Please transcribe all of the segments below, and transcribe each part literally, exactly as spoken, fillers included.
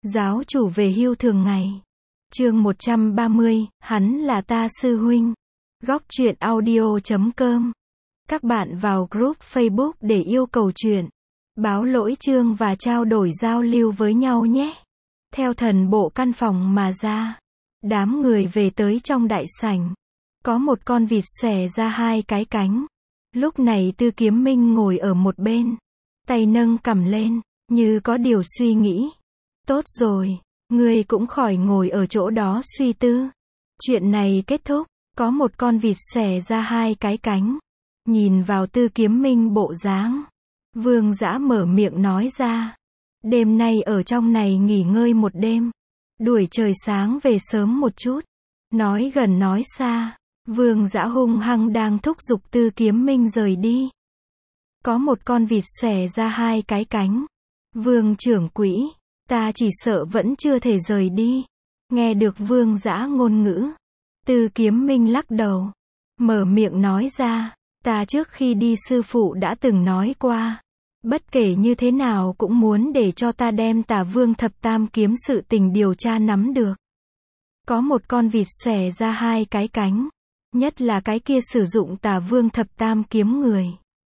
Giáo chủ về hưu thường ngày. Chương một trăm ba mươi, hắn là ta sư huynh. Góc truyện audio chấm com. Các bạn vào group Facebook để yêu cầu truyện, báo lỗi chương và trao đổi giao lưu với nhau nhé. Theo thần bộ căn phòng mà ra, đám người về tới trong đại sảnh. Có một con vịt xòe ra hai cái cánh. Lúc này Tư Kiếm Minh ngồi ở một bên, tay nâng cằm lên, như có điều suy nghĩ. Tốt rồi, ngươi cũng khỏi ngồi ở chỗ đó suy tư. Chuyện này kết thúc, có một con vịt xòe ra hai cái cánh. Nhìn vào Tư Kiếm Minh bộ dáng, Vương Dã mở miệng nói ra. Đêm nay ở trong này nghỉ ngơi một đêm. Đuổi trời sáng về sớm một chút. Nói gần nói xa, Vương Dã hung hăng đang thúc giục Tư Kiếm Minh rời đi. Có một con vịt xòe ra hai cái cánh. Vương trưởng quỹ, ta chỉ sợ vẫn chưa thể rời đi. Nghe được Vương Dã ngôn ngữ, Tư Kiếm Minh lắc đầu, mở miệng nói ra, ta trước khi đi sư phụ đã từng nói qua, bất kể như thế nào cũng muốn để cho ta đem Tà Vương thập tam kiếm sự tình điều tra nắm được. Có một con vịt xòe ra hai cái cánh, nhất là cái kia sử dụng Tà Vương thập tam kiếm người.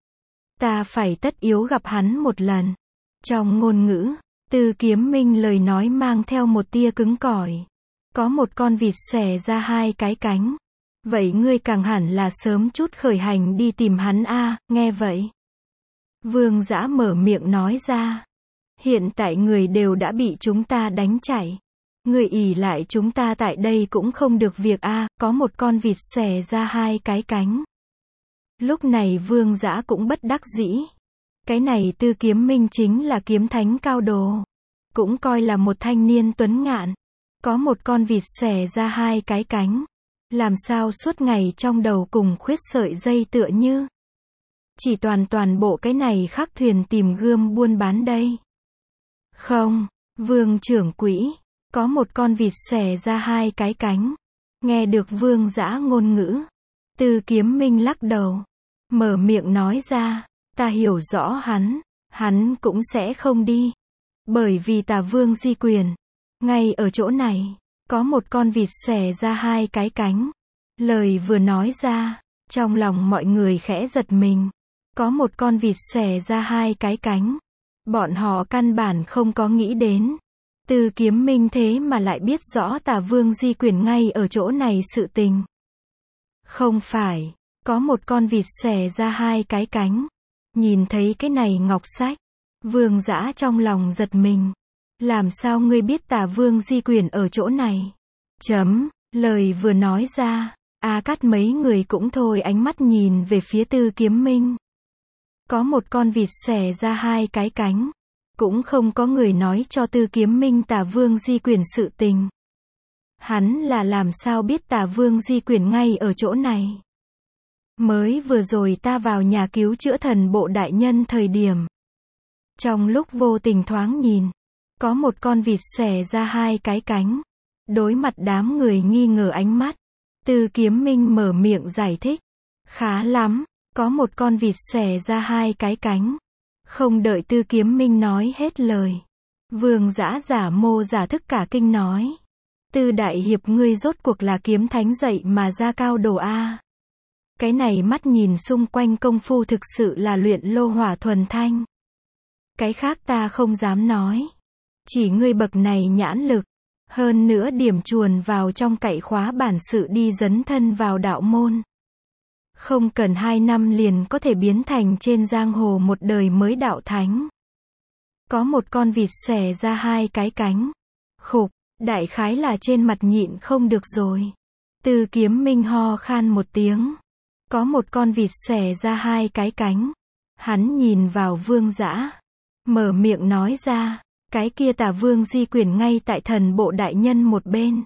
Ta phải tất yếu gặp hắn một lần. Trong ngôn ngữ, Tư Kiếm Minh lời nói mang theo một tia cứng cỏi. Có một con vịt xòe ra hai cái cánh. Vậy ngươi càng hẳn là sớm chút khởi hành đi tìm hắn a. Nghe vậy, Vương Dã mở miệng nói ra. Hiện tại người đều đã bị chúng ta đánh chạy. Ngươi ỷ lại chúng ta tại đây cũng không được việc a. Có một con vịt xòe ra hai cái cánh. Lúc này Vương Dã cũng bất đắc dĩ. Cái này Tư Kiếm Minh chính là kiếm thánh cao đồ, cũng coi là một thanh niên tuấn ngạn. Có một con vịt xòe ra hai cái cánh, làm sao suốt ngày trong đầu cùng khuyết sợi dây tựa như chỉ toàn toàn bộ cái này khắc thuyền tìm gươm buôn bán đây. Không, Vương trưởng quỹ, có một con vịt xòe ra hai cái cánh. Nghe được Vương Dã ngôn ngữ, Tư Kiếm Minh lắc đầu, mở miệng nói ra, ta hiểu rõ hắn, hắn cũng sẽ không đi. Bởi vì Tà Vương di quyền, ngay ở chỗ này, có một con vịt xòe ra hai cái cánh. Lời vừa nói ra, trong lòng mọi người khẽ giật mình. Có một con vịt xòe ra hai cái cánh. Bọn họ căn bản không có nghĩ đến. Tư Kiếm Minh thế mà lại biết rõ Tà Vương di quyền ngay ở chỗ này sự tình. Không phải, có một con vịt xòe ra hai cái cánh. Nhìn thấy cái này ngọc sách, Vương Dã trong lòng giật mình. Làm sao ngươi biết Tà Vương di quyền ở chỗ này? Chấm, lời vừa nói ra, A Cát mấy người cũng thôi ánh mắt nhìn về phía Tư Kiếm Minh. Có một con vịt xòe ra hai cái cánh. Cũng không có người nói cho Tư Kiếm Minh Tà Vương di quyền sự tình. Hắn là làm sao biết Tà Vương di quyền ngay ở chỗ này? Mới vừa rồi ta vào nhà cứu chữa thần bộ đại nhân thời điểm, trong lúc vô tình thoáng nhìn, có một con vịt xòe ra hai cái cánh. Đối mặt đám người nghi ngờ ánh mắt, Tư Kiếm Minh mở miệng giải thích. Khá lắm, có một con vịt xòe ra hai cái cánh. Không đợi Tư Kiếm Minh nói hết lời, Vương Dã giả mô giả thức cả kinh nói. Tư đại hiệp ngươi rốt cuộc là kiếm thánh dậy mà ra cao đồ a. Cái này mắt nhìn xung quanh công phu thực sự là luyện lô hỏa thuần thanh. Cái khác ta không dám nói. Chỉ ngươi bậc này nhãn lực. Hơn nữa điểm chuồn vào trong cậy khóa bản sự đi dấn thân vào đạo môn. Không cần hai năm liền có thể biến thành trên giang hồ một đời mới đạo thánh. Có một con vịt xòe ra hai cái cánh. Khục, đại khái là trên mặt nhịn không được rồi. Tư Kiếm Minh ho khan một tiếng. Có một con vịt xòe ra hai cái cánh. Hắn nhìn vào Vương Dã, mở miệng nói ra, cái kia Tà Vương di quyền ngay tại thần bộ đại nhân một bên.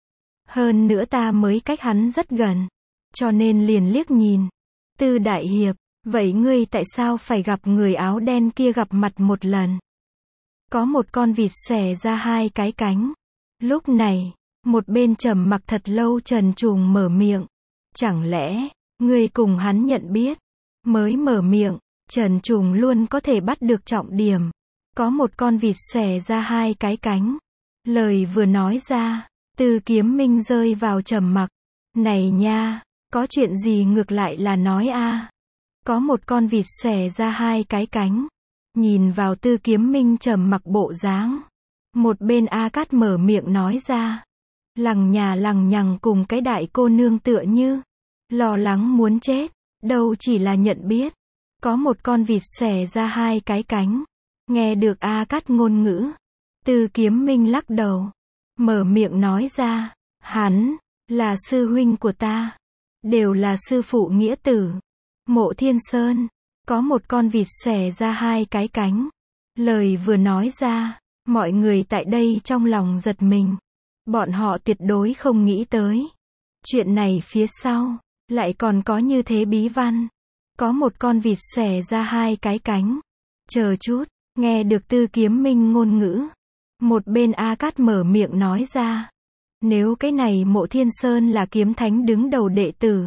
Hơn nữa ta mới cách hắn rất gần, cho nên liền liếc nhìn. Tư đại hiệp, vậy ngươi tại sao phải gặp người áo đen kia gặp mặt một lần? Có một con vịt xòe ra hai cái cánh. Lúc này, một bên trầm mặc thật lâu Trần Trùng mở miệng. Chẳng lẽ ngươi cùng hắn nhận biết? Mới mở miệng, Trần Trùng luôn có thể bắt được trọng điểm. Có một con vịt xòe ra hai cái cánh. Lời vừa nói ra, Tư Kiếm Minh rơi vào trầm mặc. Này nha, có chuyện gì ngược lại là nói a. Có một con vịt xòe ra hai cái cánh. Nhìn vào Tư Kiếm Minh trầm mặc bộ dáng. Một bên A Cát mở miệng nói ra. Lằng nhà lằng nhằng cùng cái đại cô nương tựa như. Lo lắng muốn chết. Đâu chỉ là nhận biết. Có một con vịt xòe ra hai cái cánh. Nghe được A Cát ngôn ngữ. Tư Kiếm Minh lắc đầu. Mở miệng nói ra. Hắn, là sư huynh của ta. Đều là sư phụ nghĩa tử. Mộ Thiên Sơn. Có một con vịt xòe ra hai cái cánh. Lời vừa nói ra. Mọi người tại đây trong lòng giật mình. Bọn họ tuyệt đối không nghĩ tới. Chuyện này phía sau. Lại còn có như thế bí văn. Có một con vịt xòe ra hai cái cánh. Chờ chút. Nghe được Tư Kiếm Minh ngôn ngữ. Một bên A Cát mở miệng nói ra. Nếu cái này Mộ Thiên Sơn là kiếm thánh đứng đầu đệ tử.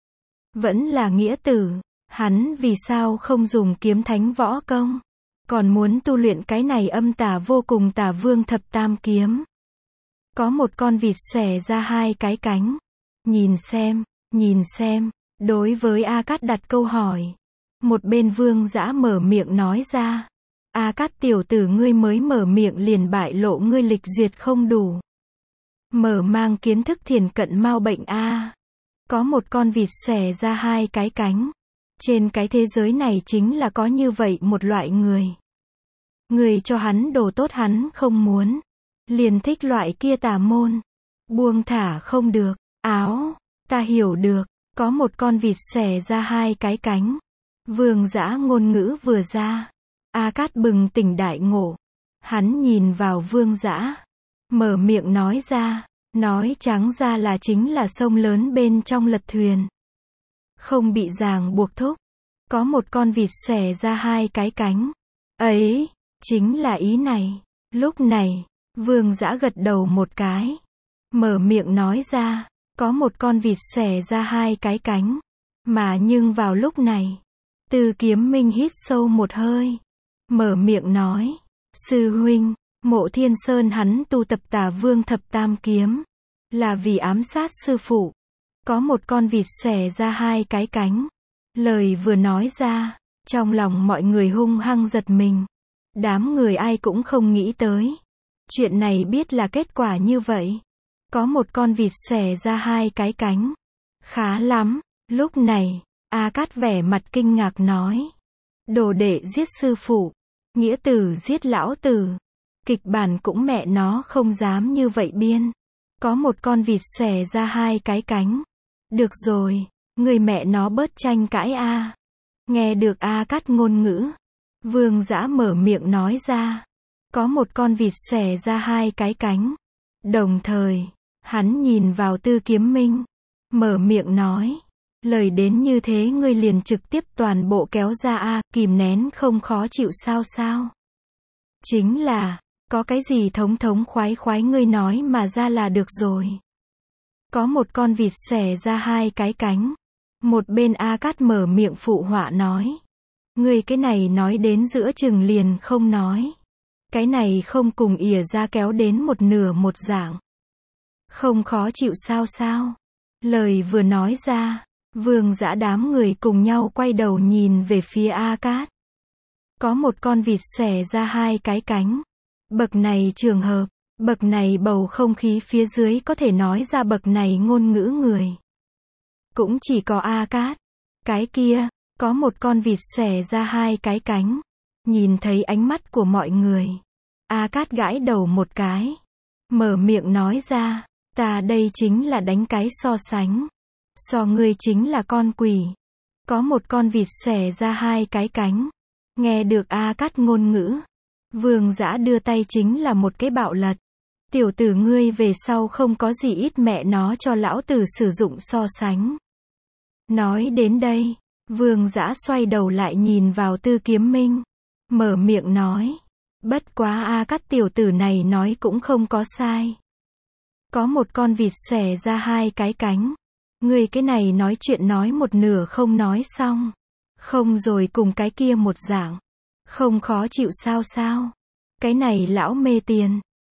Vẫn là nghĩa tử. Hắn vì sao không dùng kiếm thánh võ công. Còn muốn tu luyện cái này âm tà vô cùng tà vương thập tam kiếm. Có một con vịt xòe ra hai cái cánh. Nhìn xem, nhìn xem. Đối với A Cát đặt câu hỏi. Một bên Vương Dã mở miệng nói ra. A Cát tiểu tử ngươi mới mở miệng liền bại lộ ngươi lịch duyệt không đủ. Mở mang kiến thức thiền cận mau bệnh a. Có một con vịt xòe ra hai cái cánh. Trên cái thế giới này chính là có như vậy một loại người. Người cho hắn đồ tốt hắn không muốn. Liền thích loại kia tà môn. Buông thả không được. Áo, ta hiểu được. Có một con vịt xòe ra hai cái cánh. Vương Dã ngôn ngữ vừa ra. A Cát bừng tỉnh đại ngộ. Hắn nhìn vào Vương Dã. Mở miệng nói ra. Nói trắng ra là chính là sông lớn bên trong lật thuyền. Không bị ràng buộc thúc. Có một con vịt xòe ra hai cái cánh. Ấy, chính là ý này. Lúc này, Vương Dã gật đầu một cái. Mở miệng nói ra. Có một con vịt xòe ra hai cái cánh. Mà nhưng vào lúc này, Tư Kiếm Minh hít sâu một hơi. Mở miệng nói. Sư huynh, Mộ Thiên Sơn hắn tu tập tà vương thập tam kiếm. Là vì ám sát sư phụ. Có một con vịt xòe ra hai cái cánh. Lời vừa nói ra. Trong lòng mọi người hung hăng giật mình. Đám người ai cũng không nghĩ tới. Chuyện này biết là kết quả như vậy. Có một con vịt xòe ra hai cái cánh. Khá lắm. Lúc này, A Cát vẻ mặt kinh ngạc nói. Đồ đệ giết sư phụ. Nghĩa tử giết lão tử. Kịch bản cũng mẹ nó không dám như vậy biên. Có một con vịt xòe ra hai cái cánh. Được rồi, người mẹ nó bớt tranh cãi a. Nghe được A Cát ngôn ngữ. Vương Dã mở miệng nói ra. Có một con vịt xòe ra hai cái cánh. Đồng thời, hắn nhìn vào Tư Kiếm Minh. Mở miệng nói. Lời đến như thế ngươi liền trực tiếp toàn bộ kéo ra a, kìm nén không khó chịu sao sao. Chính là, có cái gì thống thống khoái khoái ngươi nói mà ra là được rồi. Có một con vịt xòe ra hai cái cánh. Một bên A Cát mở miệng phụ họa nói. Ngươi cái này nói đến giữa chừng liền không nói. Cái này không cùng ỉa ra kéo đến một nửa một dạng. Không khó chịu sao sao. Lời vừa nói ra. Vương Dã đám người cùng nhau quay đầu nhìn về phía A Cát. Có một con vịt xòe ra hai cái cánh. Bậc này trường hợp, bậc này bầu không khí phía dưới có thể nói ra bậc này ngôn ngữ người. Cũng chỉ có A Cát. Cái kia, có một con vịt xòe ra hai cái cánh. Nhìn thấy ánh mắt của mọi người. A Cát gãi đầu một cái. Mở miệng nói ra, ta đây chính là đánh cái so sánh. So ngươi chính là con quỷ. Có một con vịt xòe ra hai cái cánh. Nghe được A Cát ngôn ngữ. Vương Dã đưa tay chính là một cái bạo lật. Tiểu tử ngươi về sau không có gì ít mẹ nó cho lão tử sử dụng so sánh. Nói đến đây. Vương Dã xoay đầu lại nhìn vào Tư Kiếm Minh. Mở miệng nói. Bất quá A Cát tiểu tử này nói cũng không có sai. Có một con vịt xòe ra hai cái cánh. Người cái này nói chuyện nói một nửa không nói xong. Không rồi cùng cái kia một dạng. Không khó chịu sao sao. Cái này lão mê tiền.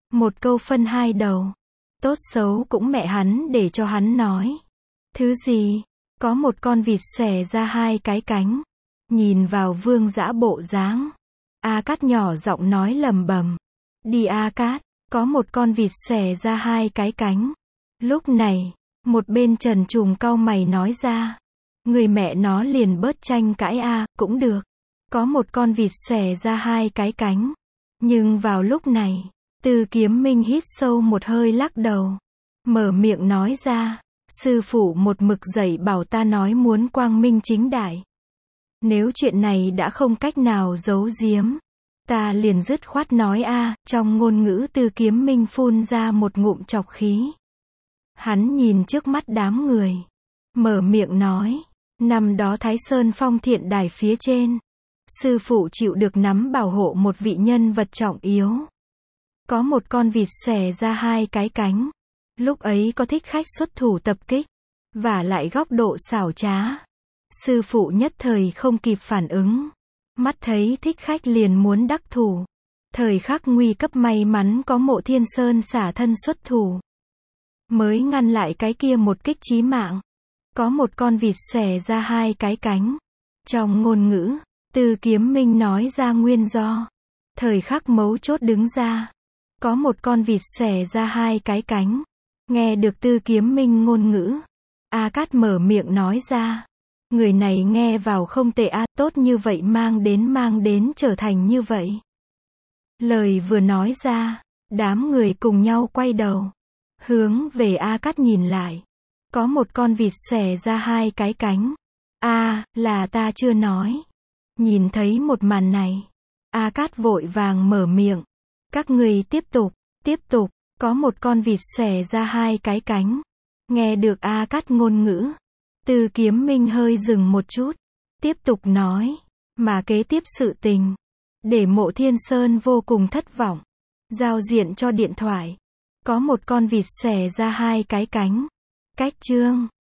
Một câu phân hai đầu. Tốt xấu cũng mẹ hắn để cho hắn nói. Thứ gì? Có một con vịt xòe ra hai cái cánh. Nhìn vào Vương Dã bộ dáng. A Cát nhỏ giọng nói lầm bầm. Đi A Cát, có một con vịt xòe ra hai cái cánh. Lúc này, một bên Trần Trùng cau mày nói ra. Người mẹ nó liền bớt tranh cãi a, cũng được. Có một con vịt xòe ra hai cái cánh. Nhưng vào lúc này, Từ Kiếm Minh hít sâu một hơi lắc đầu. Mở miệng nói ra. Sư phụ một mực dạy bảo ta nói muốn quang minh chính đại. Nếu chuyện này đã không cách nào giấu giếm, ta liền dứt khoát nói a. Trong ngôn ngữ Từ Kiếm Minh phun ra một ngụm trọc khí. Hắn nhìn trước mắt đám người. Mở miệng nói. Năm đó Thái Sơn Phong Thiện Đài phía trên, sư phụ chịu được nắm bảo hộ một vị nhân vật trọng yếu. Có một con vịt xòe ra hai cái cánh. Lúc ấy có thích khách xuất thủ tập kích, và lại góc độ xảo trá. Sư phụ nhất thời không kịp phản ứng. Mắt thấy thích khách liền muốn đắc thủ. Thời khắc nguy cấp may mắn có Mộ Thiên Sơn xả thân xuất thủ. Mới ngăn lại cái kia một kích chí mạng. Có một con vịt xòe ra hai cái cánh. Trong ngôn ngữ, Từ Kiếm Minh nói ra nguyên do. Thời khắc mấu chốt đứng ra. Có một con vịt xòe ra hai cái cánh. Nghe được Từ Kiếm Minh ngôn ngữ. A Cát mở miệng nói ra. Người này nghe vào không tệ a, tốt như vậy mang đến mang đến trở thành như vậy. Lời vừa nói ra, đám người cùng nhau quay đầu. Hướng về A Cát nhìn lại. Có một con vịt xòe ra hai cái cánh. A, là ta chưa nói. Nhìn thấy một màn này. A Cát vội vàng mở miệng. Các người tiếp tục, tiếp tục. Có một con vịt xòe ra hai cái cánh. Nghe được A Cát ngôn ngữ. Từ Kiếm Minh hơi dừng một chút. Tiếp tục nói. Mà kế tiếp sự tình. Để Mộ Thiên Sơn vô cùng thất vọng. Giao diện cho điện thoại. Có một con vịt xòe ra hai cái cánh. Cách chương